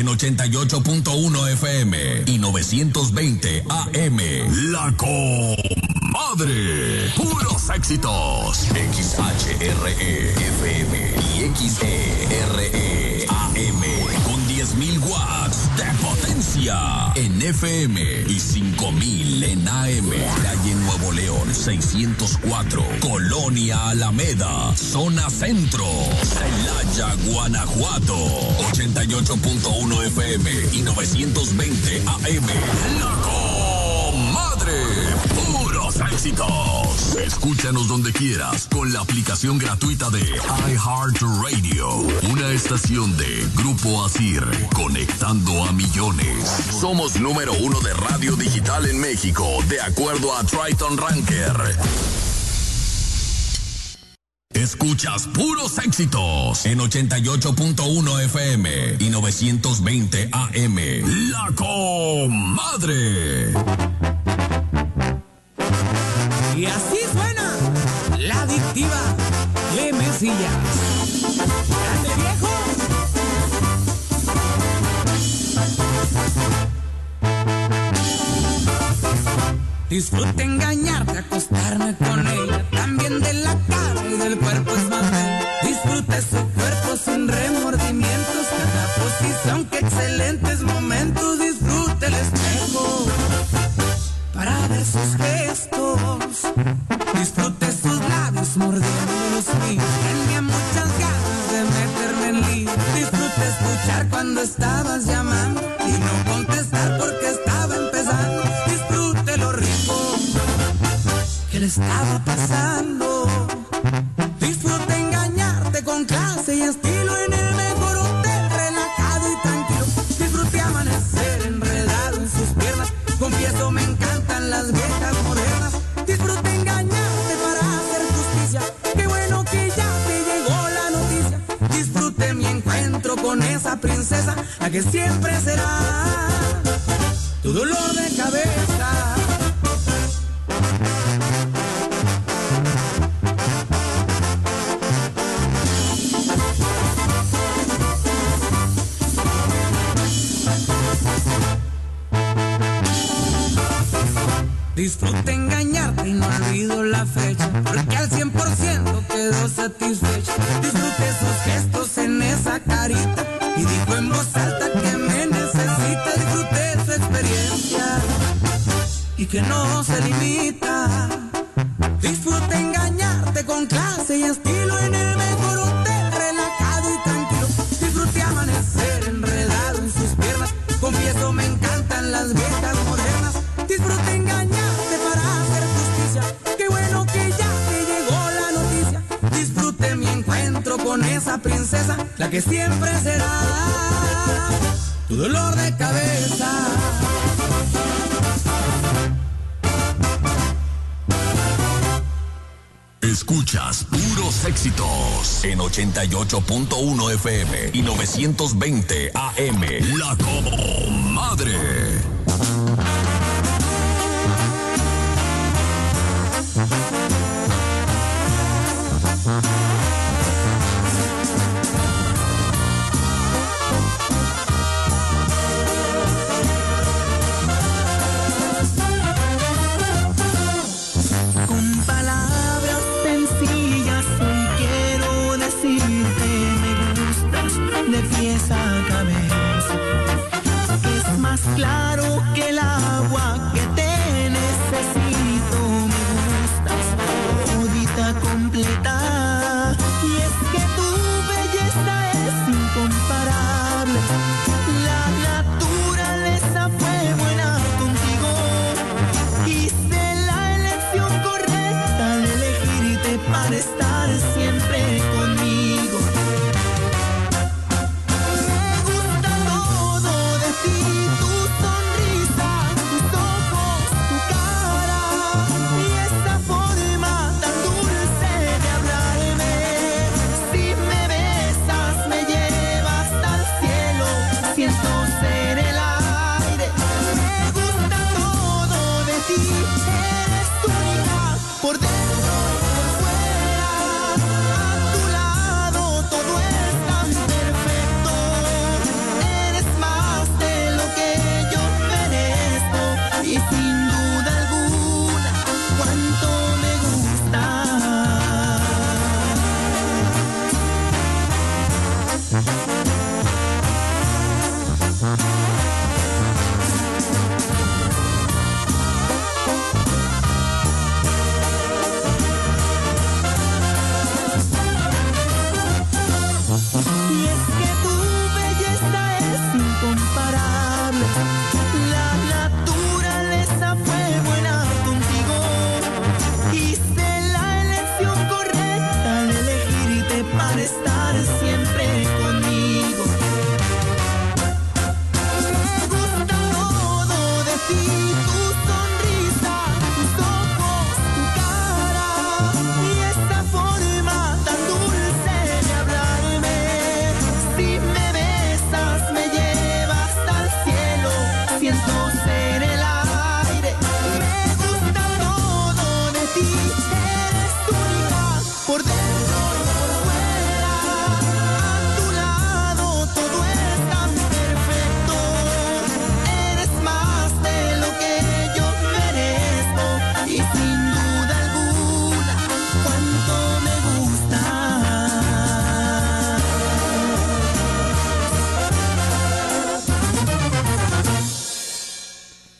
en 88.1 FM y 920 AM. La Comadre. Puros éxitos. XHRE FM y XERE AM con 10.000 watts de potencia en FM y 5.000 en AM. Calle Nuevo León 604, Colonia Alameda, Zona Centro, Celaya, Guanajuato. 88.1 FM y 920 AM. La Comadre. Puros éxitos. Escúchanos donde quieras con la aplicación gratuita de iHeartRadio. Una estación de Grupo Asir, conectando a millones. Somos número 1 de radio digital en México, de acuerdo a Triton Ranker. Escuchas puros éxitos en 88.1 FM y 920 AM. La Comadre. Y así suena la adictiva Clemesilla. ¡Grande viejo! Disfruto engañarte, acostarme con ella. También de la cara y del cuerpo es más bella. Disfrute su cuerpo sin remordimientos. Cada posición, que excelentes momentos. Disfrute el espejo para ver sus gestos. Disfrute sus labios mordiendo los míos. Tenía muchas ganas de meterme en lío. Disfrute escuchar cuando estabas llamando y no contestar porque estaba empezando. Disfrute lo rico que le estaba pasando. Disfrute engañarte con clase y estilo en el mejor hotel, relajado y tranquilo. Disfrute amanecer enredado en sus piernas. Confieso, me encantan las viejas modernas. Disfrute engañarte para hacer justicia. Qué bueno que ya te llegó la noticia. Disfrute mi encuentro con esa princesa, la que siempre será tu dolor de cabeza. Disfrute engañarte y no olvido la fecha, porque al 100% quedó satisfecha. Disfrute sus gestos en esa carita y dijo en voz alta que me necesita. Disfrute su experiencia y que no se limita. Disfrute engañarte con clase y estilo en el mejor hotel, relajado y tranquilo. Disfrute amanecer enredado en sus piernas. Confieso, me encantan las viejas modernas. Disfrute engañarte para hacer justicia. Qué bueno que ya te llegó la noticia. Disfrute mi encuentro con esa princesa, la que siempre será tu dolor de cabeza. Escuchas puros éxitos en 88.1 FM y 920 AM. La Comadre. Con palabras sencillas hoy quiero decirte: me gustas de pies a cabeza. Es más claro que la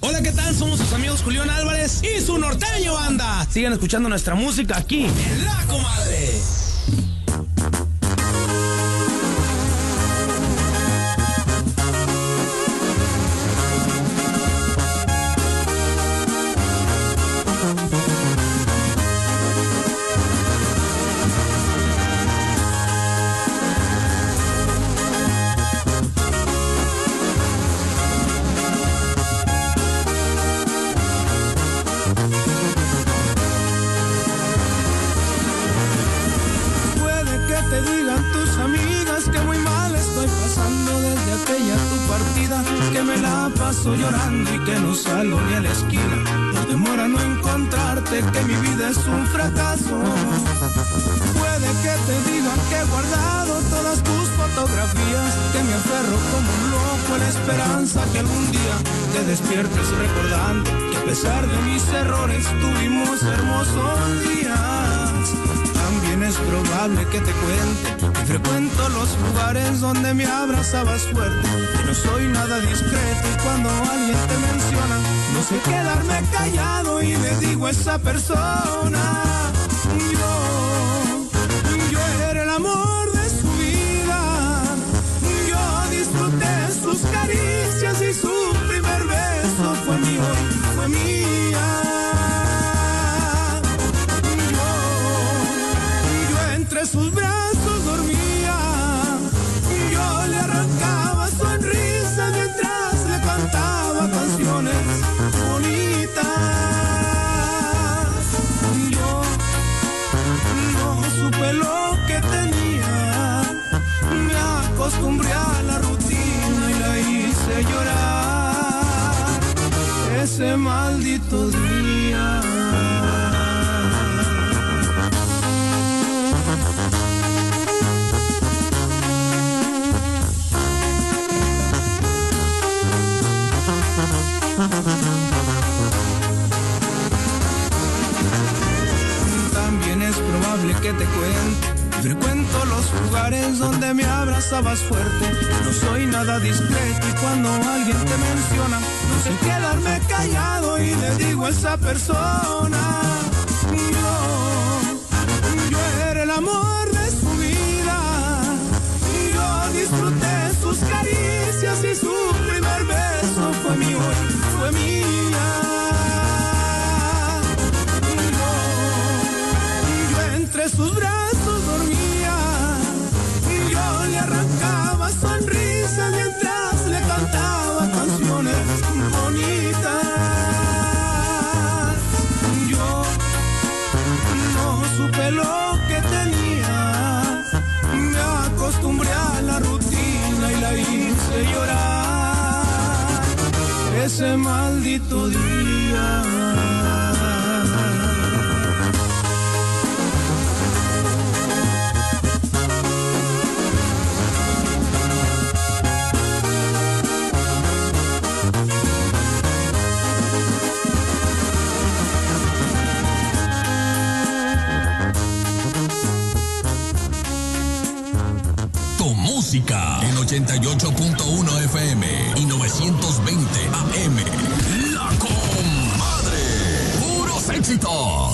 Hola, ¿qué tal? Somos sus amigos Julián Álvarez y su norteño banda. Sigan escuchando nuestra música aquí en La Comadre. Que me la paso llorando y que no salgo ni a la esquina. No demora no encontrarte, que mi vida es un fracaso. Puede que te digan que he guardado todas tus fotografías, que me aferro como un loco a la esperanza que algún día te despiertes recordando que a pesar de mis errores tuvimos hermosos días. También es probable que te cuente que frecuento los lugares donde me abrazabas fuerte, que no soy nada discreto y cuando alguien te menciona no sé quedarme callado y le digo a esa persona: yo era el amor de su vida, yo disfruté sus caricias y su primer beso fue mío y fue mía. Entre sus brazos dormía, yo le arrancaba sonrisas mientras le cantaba canciones bonitas. Yo no supe lo que tenía, me acostumbré a la rutina y la hice llorar ese maldito día. También es probable que te cuente, frecuento los lugares donde me abrazabas fuerte, no soy nada discreto y cuando alguien te menciona no sé quedarme callado y le digo a esa persona: yo era el amor de su vida, yo disfruté sus caricias y su primer beso fue mío y fue mía. Entre sus brazos dormía, yo le arrancaba sonrisas mientras le cantaba canciones bonitas. Yo no supe lo que tenía, me acostumbré a la rutina y la hice llorar ese maldito día. Música en 88.1 FM y 920 AM. La Comadre. Puros éxitos.